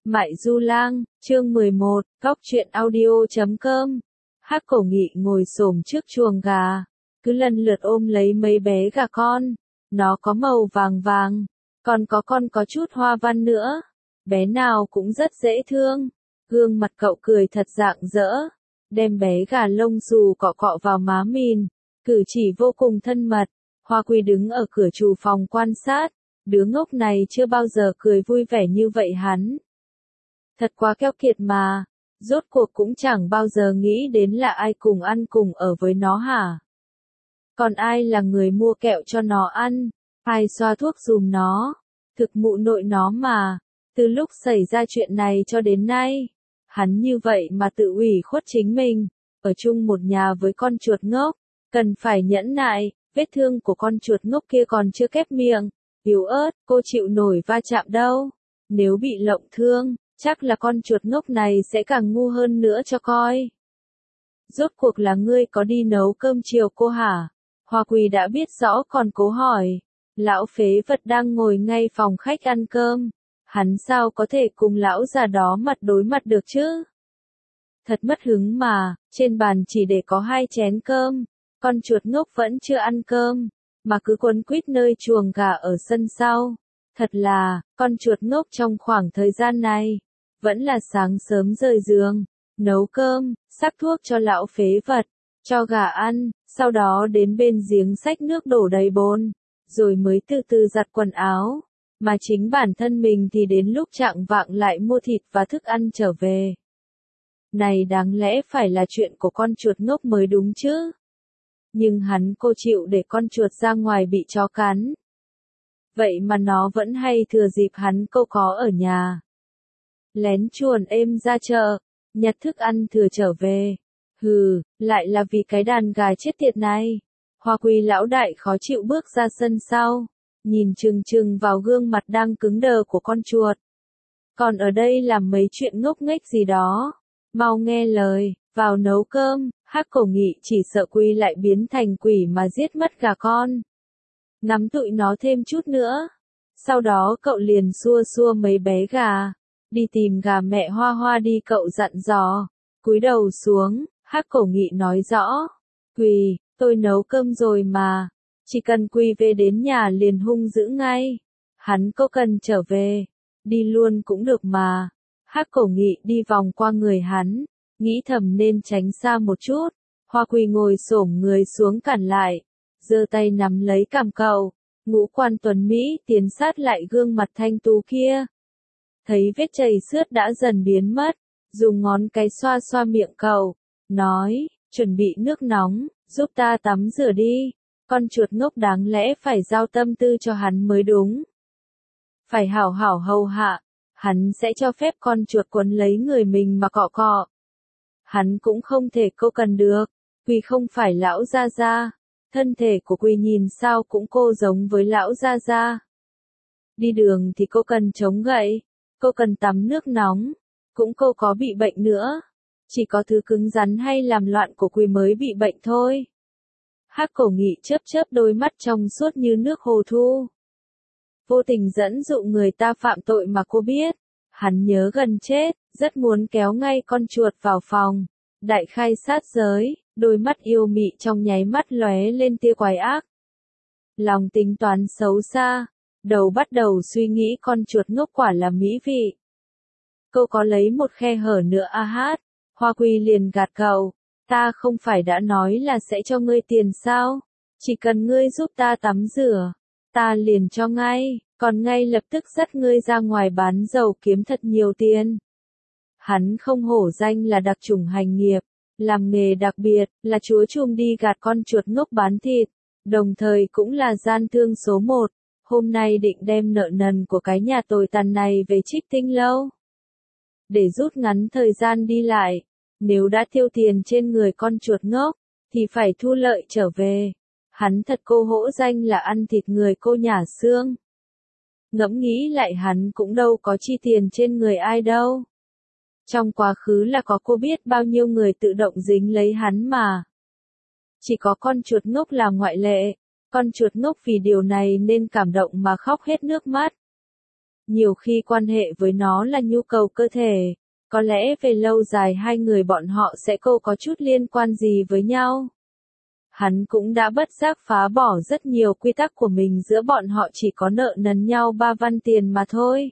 Mại Du Lang, chương 11, Góc truyện audio.com. Hắc Cổ Nghị ngồi xổm trước chuồng gà, cứ lần lượt ôm lấy mấy bé gà con. Nó có màu vàng vàng, còn có con có chút hoa văn nữa. Bé nào cũng rất dễ thương. Gương mặt cậu cười thật rạng rỡ, đem bé gà lông xù cọ cọ vào má mình, cử chỉ vô cùng thân mật. Hoa Quy đứng ở cửa trù phòng quan sát, đứa ngốc này chưa bao giờ cười vui vẻ như vậy hắn. Thật quá keo kiệt mà, rốt cuộc cũng chẳng bao giờ nghĩ đến là ai cùng ăn cùng ở với nó hả? Còn ai là người mua kẹo cho nó ăn, ai xoa thuốc giùm nó, thực mụ nội nó mà. Từ lúc xảy ra chuyện này cho đến nay, hắn như vậy mà tự ủy khuất chính mình, ở chung một nhà với con chuột ngốc, cần phải nhẫn nại, vết thương của con chuột ngốc kia còn chưa khép miệng, yếu ớt, cô chịu nổi va chạm đâu. Nếu bị lộng thương, chắc là con chuột ngốc này sẽ càng ngu hơn nữa cho coi. Rốt cuộc là ngươi có đi nấu cơm chiều cô hả? Hoa Quy đã biết rõ còn cố hỏi. Lão phế vật đang ngồi ngay phòng khách ăn cơm. Hắn sao có thể cùng lão già đó mặt đối mặt được chứ? Thật mất hứng mà, trên bàn chỉ để có 2 chén cơm. Con chuột ngốc vẫn chưa ăn cơm, mà cứ quấn quýt nơi chuồng gà ở sân sau. Thật là, con chuột ngốc trong khoảng thời gian này, vẫn là sáng sớm rời giường, nấu cơm, sắc thuốc cho lão phế vật, cho gà ăn, sau đó đến bên giếng xách nước đổ đầy bồn, rồi mới từ từ giặt quần áo, mà chính bản thân mình thì đến lúc chạng vạng lại mua thịt và thức ăn trở về. Này đáng lẽ phải là chuyện của con chuột ngốc mới đúng chứ. Nhưng hắn cô chịu để con chuột ra ngoài bị chó cắn. Vậy mà nó vẫn hay thừa dịp hắn cô có ở nhà. Lén chuồn êm ra chợ, nhặt thức ăn thừa trở về. Hừ, lại là vì cái đàn gà chết tiệt này. Hoa Quy lão đại khó chịu bước ra sân sau, nhìn chừng chừng vào gương mặt đang cứng đờ của con chuột. Còn ở đây làm mấy chuyện ngốc nghếch gì đó, mau nghe lời, vào nấu cơm. Hắc Cổ Nghị chỉ sợ Quy lại biến thành quỷ mà giết mất gà con. Nắm tụi nó thêm chút nữa. Sau đó cậu liền xua xua mấy bé gà. Đi tìm gà mẹ Hoa Hoa đi, cậu dặn dò. Cúi đầu xuống, Hắc Cổ Nghị nói rõ. Quy, tôi nấu cơm rồi mà. Chỉ cần Quy về đến nhà liền hung dữ ngay. Hắn có cần trở về, đi luôn cũng được mà. Hắc Cổ Nghị đi vòng qua người hắn, nghĩ thầm nên tránh xa một chút. Hoa Quy ngồi xổm người xuống cản lại, giơ tay nắm lấy cằm cậu, ngũ quan tuấn Mỹ tiến sát lại gương mặt thanh tú kia. Thấy vết chảy xước đã dần biến mất, dùng ngón cái xoa xoa miệng cậu, nói, chuẩn bị nước nóng, giúp ta tắm rửa đi. Con chuột ngốc đáng lẽ phải giao tâm tư cho hắn mới đúng. Phải hảo hảo hầu hạ, hắn sẽ cho phép con chuột quấn lấy người mình mà cọ cọ. Hắn cũng không thể câu cần được, Quy không phải lão gia gia, thân thể của Quy nhìn sao cũng cô giống với lão gia gia. Đi đường thì cô cần chống gậy, cô cần tắm nước nóng, cũng cô có bị bệnh nữa. Chỉ có thứ cứng rắn hay làm loạn của Quy mới bị bệnh thôi. Hắc Cổ Nghị chớp chớp đôi mắt trong suốt như nước hồ thu. Vô tình dẫn dụ người ta phạm tội mà cô biết. Hắn nhớ gần chết, rất muốn kéo ngay con chuột vào phòng. Đại khai sát giới, đôi mắt yêu mị trong nháy mắt lóe lên tia quái ác. Lòng tính toán xấu xa, đầu bắt đầu suy nghĩ con chuột ngốc quả là mỹ vị. Cô có lấy một khe hở nữa a hát. Hoa Quy liền gạt cậu, ta không phải đã nói là sẽ cho ngươi tiền sao? Chỉ cần ngươi giúp ta tắm rửa, ta liền cho ngay, còn ngay lập tức dắt ngươi ra ngoài bán dầu kiếm thật nhiều tiền. Hắn không hổ danh là đặc chủng hành nghiệp, làm nghề đặc biệt, là chúa chùm đi gạt con chuột ngốc bán thịt, đồng thời cũng là gian thương số 1, hôm nay định đem nợ nần của cái nhà tồi tàn này về Trích Tinh Lâu. Để rút ngắn thời gian đi lại, nếu đã tiêu tiền trên người con chuột ngốc, thì phải thu lợi trở về. Hắn thật cô hỗ danh là ăn thịt người cô nhả xương. Ngẫm nghĩ lại hắn cũng đâu có chi tiền trên người ai đâu. Trong quá khứ là có cô biết bao nhiêu người tự động dính lấy hắn mà. Chỉ có con chuột ngốc là ngoại lệ. Con chuột ngốc vì điều này nên cảm động mà khóc hết nước mắt. Nhiều khi quan hệ với nó là nhu cầu cơ thể, có lẽ về lâu dài hai người bọn họ sẽ có chút liên quan gì với nhau. Hắn cũng đã bất giác phá bỏ rất nhiều quy tắc của mình, giữa bọn họ chỉ có nợ nần nhau 3 văn tiền mà thôi.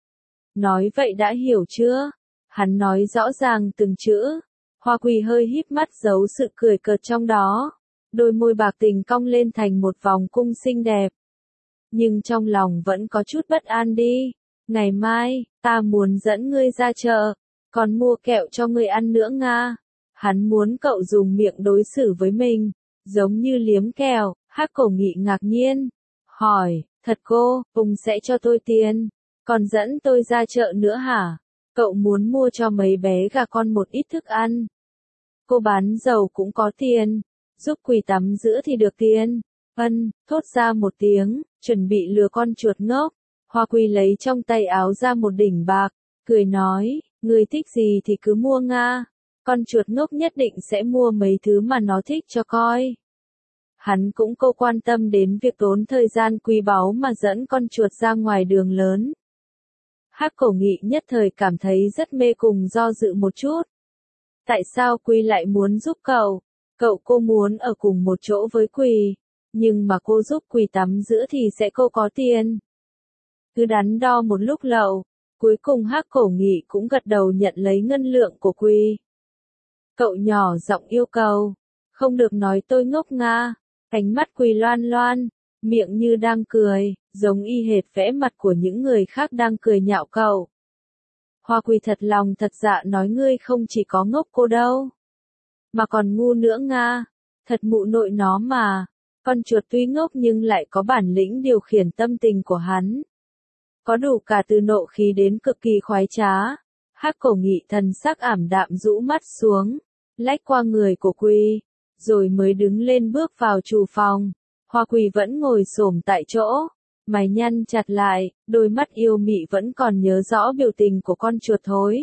Nói vậy đã hiểu chưa? Hắn nói rõ ràng từng chữ. Hoa Quỳ hơi híp mắt giấu sự cười cợt trong đó. Đôi môi bạc tình cong lên thành một vòng cung xinh đẹp. Nhưng trong lòng vẫn có chút bất an đi. Ngày mai, ta muốn dẫn ngươi ra chợ, còn mua kẹo cho ngươi ăn nữa Nga. Hắn muốn cậu dùng miệng đối xử với mình, giống như liếm kẹo. Hắc Cổ Nghị ngạc nhiên, hỏi, thật cô, Ung sẽ cho tôi tiền, còn dẫn tôi ra chợ nữa hả? Cậu muốn mua cho mấy bé gà con một ít thức ăn. Cô bán dầu cũng có tiền, giúp Quỳ tắm rửa thì được tiền. Thốt ra một tiếng, chuẩn bị lừa con chuột ngốc. Hoa Quỳ lấy trong tay áo ra một đỉnh bạc, cười nói, ngươi thích gì thì cứ mua Nga. Con chuột ngốc nhất định sẽ mua mấy thứ mà nó thích cho coi. Hắn cũng quan tâm đến việc tốn thời gian quý báu mà dẫn con chuột ra ngoài đường lớn. Hắc Cổ Nghị nhất thời cảm thấy rất mê, cùng do dự một chút. Tại sao Quỳ lại muốn giúp cậu? Cô muốn ở cùng một chỗ với Quỳ, nhưng mà cô giúp Quỳ tắm rửa thì sẽ có tiền. Cứ đắn đo một lúc lâu, cuối cùng Hắc Cổ Nghị cũng gật đầu nhận lấy ngân lượng của Quỳ. Cậu nhỏ giọng yêu cầu, không được nói tôi ngốc Nga. Ánh mắt Quỳ loan loan, miệng như đang cười, giống y hệt vẽ mặt của những người khác đang cười nhạo cậu. Hoa Quỳ thật lòng thật dạ nói, ngươi không chỉ có ngốc cô đâu, mà còn ngu nữa Nga. Thật mụ nội nó mà. Con chuột tuy ngốc nhưng lại có bản lĩnh điều khiển tâm tình của hắn. Có đủ cả từ nộ khí đến cực kỳ khoái trá. Hắc Cổ Nghị thần sắc ảm đạm rũ mắt xuống, lách qua người của Quỳ, rồi mới đứng lên bước vào chủ phòng. Hoa Quỳ vẫn ngồi xổm tại chỗ, mày nhăn chặt lại, đôi mắt yêu mị vẫn còn nhớ rõ biểu tình của con chuột thối.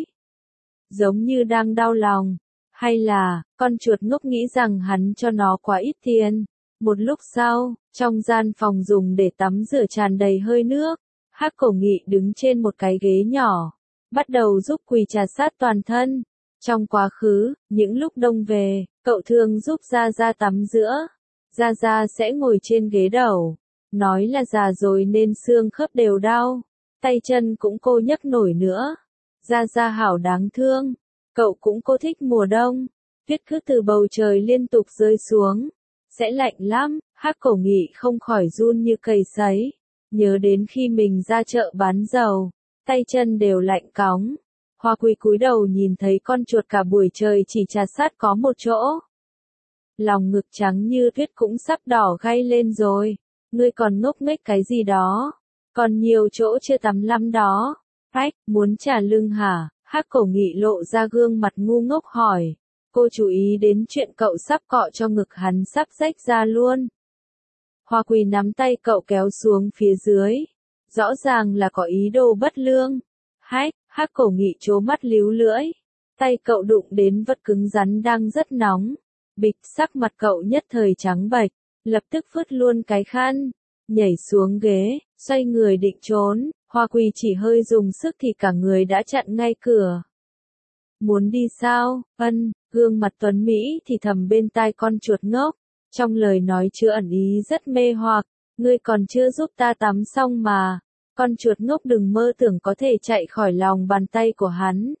Giống như đang đau lòng, hay là, con chuột ngốc nghĩ rằng hắn cho nó quá ít tiền. Một lúc sau, trong gian phòng dùng để tắm rửa tràn đầy hơi nước, Hắc Cổ Nghị đứng trên một cái ghế nhỏ, bắt đầu giúp Quỳ trà sát toàn thân. Trong quá khứ, những lúc đông về, cậu thường giúp Gia Gia tắm rửa. Gia Gia sẽ ngồi trên ghế đầu, nói là già rồi nên xương khớp đều đau, tay chân cũng nhấc nổi nữa. Gia Gia hảo đáng thương. Cậu cũng thích mùa đông, tuyết cứ từ bầu trời liên tục rơi xuống, sẽ lạnh lắm. Hắc Cổ Nghị không khỏi run như cầy sấy, nhớ đến khi mình ra chợ bán dầu, tay chân đều lạnh cóng. Hoa Quỳ cúi đầu nhìn thấy con chuột cả buổi trời chỉ trà sát có một chỗ. Lòng ngực trắng như tuyết cũng sắp đỏ gay lên rồi. Ngươi còn ngốc nghếch cái gì đó? Còn nhiều chỗ chưa tắm lắm đó. Ách, muốn trả lưng hả? Hắc Cổ Nghị lộ ra gương mặt ngu ngốc hỏi. Cô chú ý đến chuyện cậu sắp cọ cho ngực hắn sắp rách ra luôn. Hoa Quỳ nắm tay cậu kéo xuống phía dưới. Rõ ràng là có ý đồ bất lương. Hắc Cổ Nghị trố mắt líu lưỡi. Tay cậu đụng đến vật cứng rắn đang rất nóng. Bịch, sắc mặt cậu nhất thời trắng bệch, lập tức phứt luôn cái khăn, nhảy xuống ghế, xoay người định trốn. Hoa Quỳ chỉ hơi dùng sức thì cả người đã chặn ngay cửa. Muốn đi sao? Gương mặt tuấn Mỹ thì thầm bên tai con chuột ngốc, trong lời nói chứa ẩn ý rất mê hoặc, ngươi còn chưa giúp ta tắm xong mà. Con chuột ngốc đừng mơ tưởng có thể chạy khỏi lòng bàn tay của hắn.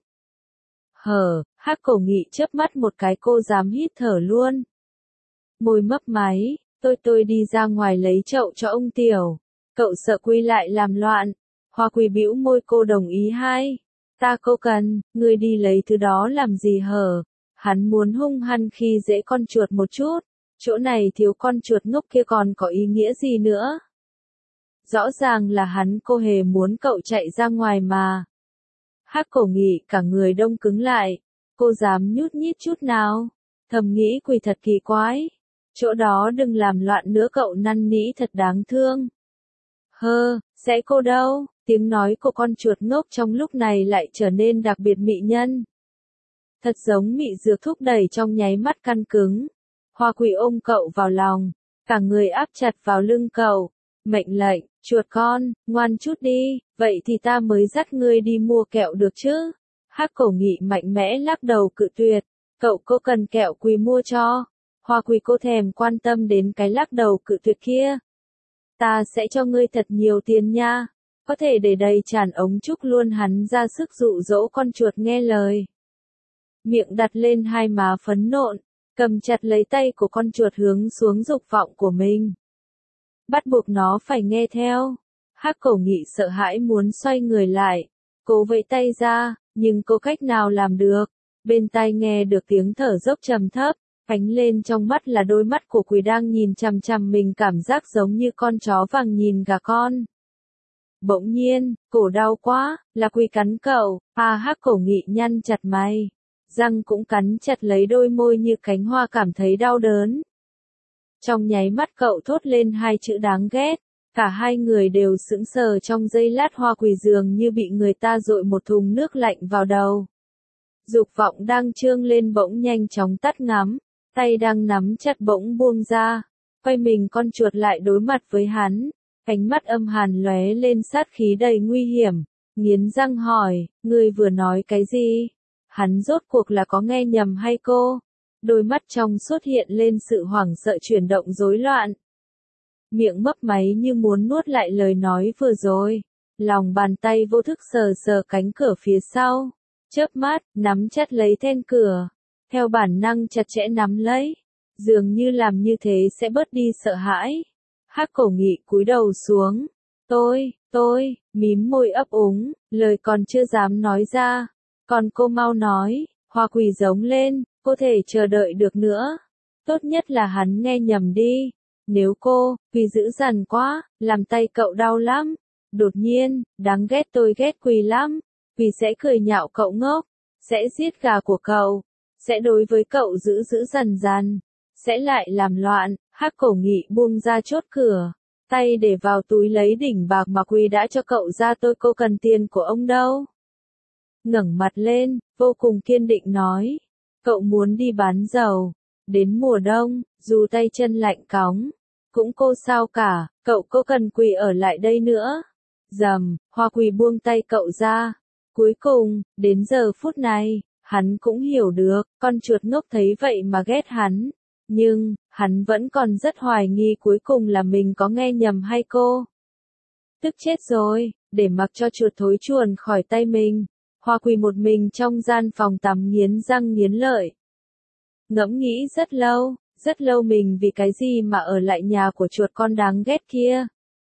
Hắc Cổ Nghị chớp mắt một cái, cô dám hít thở luôn. Môi mấp máy, tôi đi ra ngoài lấy chậu cho ông Tiểu. Cậu sợ Quỳ lại làm loạn. Hoa Quỳ bĩu môi, cô đồng ý hai. Ta cần, ngươi đi lấy thứ đó làm gì hở? Hắn muốn hung hăng khi dễ con chuột một chút. Chỗ này thiếu con chuột ngốc kia còn có ý nghĩa gì nữa? Rõ ràng là hắn hề muốn cậu chạy ra ngoài mà. Hắc Cổ Nghị cả người đông cứng lại. Cô dám nhút nhít chút nào? Thầm nghĩ Quỳ thật kỳ quái. Chỗ đó đừng làm loạn nữa, cậu năn nỉ thật đáng thương. Sẽ cô đâu? Tiếng nói của con chuột ngốc trong lúc này lại trở nên đặc biệt mị nhân. Thật giống mị dược thúc đẩy trong nháy mắt căn cứng. Hoa Quỳ ôm cậu vào lòng, cả người áp chặt vào lưng cậu. Mệnh lệnh, Chuột con, ngoan chút đi, vậy thì ta mới dắt ngươi đi mua kẹo được chứ. Hắc Cổ Nghị mạnh mẽ lắc đầu cự tuyệt, cậu cô cần kẹo Quỳ mua cho. Hoa Quỳ cô thèm quan tâm đến cái lắc đầu cự tuyệt kia. Ta sẽ cho ngươi thật nhiều tiền nha, có thể để đầy tràn ống trúc luôn. Hắn ra sức dụ dỗ con chuột nghe lời. Miệng đặt lên hai má phấn nộn, cầm chặt lấy tay của con chuột hướng xuống dục vọng của mình. Bắt buộc nó phải nghe theo. Hắc Cổ Nghị sợ hãi muốn xoay người lại, cố vẫy tay ra, nhưng có cách nào làm được. Bên tai nghe được tiếng thở dốc trầm thấp, ánh lên trong mắt là đôi mắt của Quỳ đang nhìn chằm chằm mình, cảm giác giống như con chó vàng nhìn gà con. Bỗng nhiên, cổ đau quá, là Quỳ cắn cậu. Hắc Cổ Nghị nhăn chặt mày, răng cũng cắn chặt lấy đôi môi như cánh hoa, cảm thấy đau đớn. Trong nháy mắt cậu thốt lên hai chữ đáng ghét, cả hai người đều sững sờ trong giây lát. Hoa Quỳ dường như bị người ta dội một thùng nước lạnh vào đầu. Dục vọng đang trương lên bỗng nhanh chóng tắt ngắm, tay đang nắm chặt bỗng buông ra, quay mình con chuột lại đối mặt với hắn, ánh mắt âm hàn lóe lên sát khí đầy nguy hiểm, nghiến răng hỏi, ngươi vừa nói cái gì? Hắn rốt cuộc là có nghe nhầm hay cô? Đôi mắt trong xuất hiện lên sự hoảng sợ, chuyển động rối loạn. Miệng mấp máy như muốn nuốt lại lời nói vừa rồi. Lòng bàn tay vô thức sờ sờ cánh cửa phía sau. Chớp mắt, nắm chặt lấy then cửa. Theo bản năng chặt chẽ nắm lấy. Dường như làm như thế sẽ bớt đi sợ hãi. Hắc Cổ Nghị cúi đầu xuống. Tôi, mím môi ấp úng, lời còn chưa dám nói ra. Còn cô mau nói. Hoa Quỳ giống lên, cô thể chờ đợi được nữa. Tốt nhất là hắn nghe nhầm đi. Nếu cô, Quỳ dữ dằn quá, làm tay cậu đau lắm. Đột nhiên, đáng ghét, tôi ghét Quỳ lắm. Quỳ sẽ cười nhạo cậu ngốc, sẽ giết gà của cậu, sẽ đối với cậu dữ dữ dằn dằn, sẽ lại làm loạn. Hắc Cổ Nghị buông ra chốt cửa, tay để vào túi lấy đỉnh bạc mà Quỳ đã cho cậu ra. Cô cần tiền của ông đâu. Ngẩng mặt lên, vô cùng kiên định nói. Cậu muốn đi bán dầu. Đến mùa đông, dù tay chân lạnh cóng, cũng cô sao cả, cô cần Quỳ ở lại đây nữa. Rầm, Hoa Quỳ buông tay cậu ra. Cuối cùng, đến giờ phút này, hắn cũng hiểu được, con chuột ngốc thấy vậy mà ghét hắn. Nhưng, hắn vẫn còn rất hoài nghi cuối cùng là mình có nghe nhầm hay cô. Tức chết rồi, để mặc cho chuột thối chuồn khỏi tay mình. Hoa Quỳ một mình trong gian phòng tắm nghiến răng nghiến lợi. Ngẫm nghĩ rất lâu mình vì cái gì mà ở lại nhà của chuột con đáng ghét kia.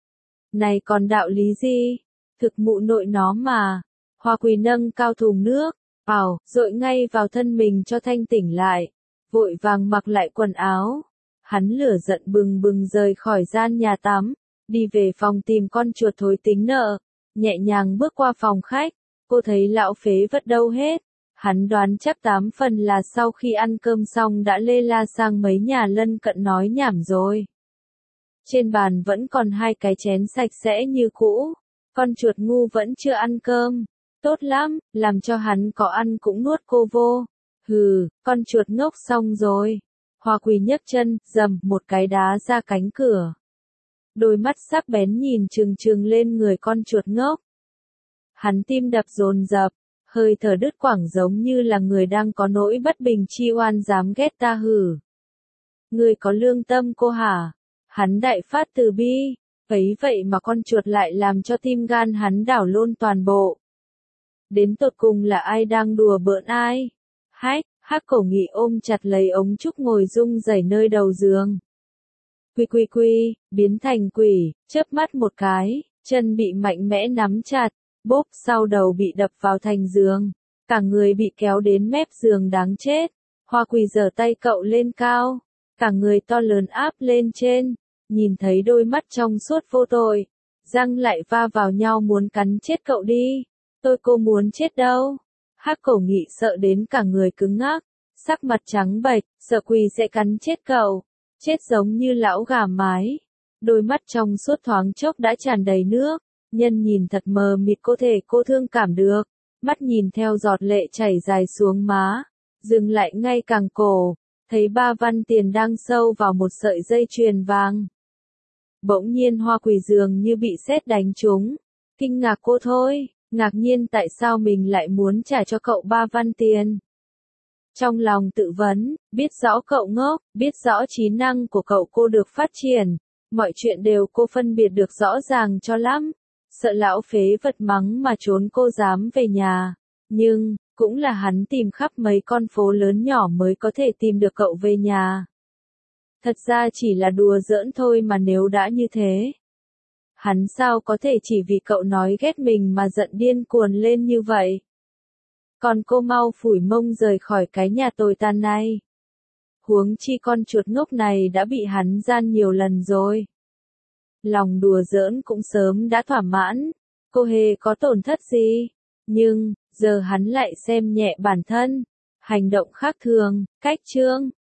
Này còn đạo lý gì? Thực mụ nội nó mà. Hoa Quỳ nâng cao thùng nước, dội ngay vào thân mình cho thanh tỉnh lại. Vội vàng mặc lại quần áo. Hắn lửa giận bừng bừng rời khỏi gian nhà tắm, đi về phòng tìm con chuột thối tính nợ. Nhẹ nhàng bước qua phòng khách, cô thấy lão phế vật đâu hết. Hắn đoán chắc 8 phần là sau khi ăn cơm xong đã lê la sang mấy nhà lân cận nói nhảm rồi. Trên bàn vẫn còn 2 cái chén sạch sẽ như cũ. Con chuột ngu vẫn chưa ăn cơm. Tốt lắm, làm cho hắn có ăn cũng nuốt cô vô. Hừ, con chuột ngốc xong rồi. Hoa Quỳ nhấc chân, dầm một cái đá ra cánh cửa. Đôi mắt sắc bén nhìn trừng trừng lên người con chuột ngốc. Hắn tim đập dồn dập, hơi thở đứt quãng giống như là người đang có nỗi bất bình chi oan dám ghét ta hử. Người có lương tâm cô hả? Hắn đại phát từ bi, ấy vậy mà con chuột lại làm cho tim gan hắn đảo lộn toàn bộ. Đến tột cùng là ai đang đùa bỡn ai? Hắc Cổ Nghị ôm chặt lấy ống trúc ngồi rung rẩy nơi đầu giường. Quy, biến thành quỷ, chớp mắt một cái, chân bị mạnh mẽ nắm chặt, bốp sau đầu bị đập vào thành giường. Cả người bị kéo đến mép giường đáng chết. Hoa Quỳ giở tay cậu lên cao, cả người to lớn áp lên trên, nhìn thấy đôi mắt trong suốt vô tội, răng lại va vào nhau muốn cắn chết cậu đi. Cô muốn chết đâu. Hắc Cổ Nghị sợ đến cả người cứng ngắc, sắc mặt trắng bệch, sợ Quỳ sẽ cắn chết cậu, chết giống như lão gà mái. Đôi mắt trong suốt thoáng chốc đã tràn đầy nước, nhân nhìn thật mờ mịt, có thể cô thương cảm được, mắt nhìn theo giọt lệ chảy dài xuống má, dừng lại ngay càng cổ, thấy 3 văn tiền đang sâu vào một sợi dây chuyền vàng. Bỗng nhiên Hoa Quỳ dường như bị sét đánh trúng. Kinh ngạc cô thôi, ngạc nhiên tại sao mình lại muốn trả cho cậu 3 văn tiền. Trong lòng tự vấn, biết rõ cậu ngốc, biết rõ trí năng của cậu cô được phát triển, mọi chuyện đều cô phân biệt được rõ ràng cho lắm. Sợ lão phế vật mắng mà trốn cô dám về nhà. Nhưng, cũng là hắn tìm khắp mấy con phố lớn nhỏ mới có thể tìm được cậu về nhà. Thật ra chỉ là đùa giỡn thôi mà nếu đã như thế. Hắn sao có thể chỉ vì cậu nói ghét mình mà giận điên cuồng lên như vậy. Còn cô mau phủi mông rời khỏi cái nhà tồi tàn này. Huống chi con chuột ngốc này đã bị hắn gian nhiều lần rồi. Lòng đùa giỡn cũng sớm đã thỏa mãn, cô hề có tổn thất gì. Nhưng, giờ hắn lại xem nhẹ bản thân. Hành động khác thường, cách trương.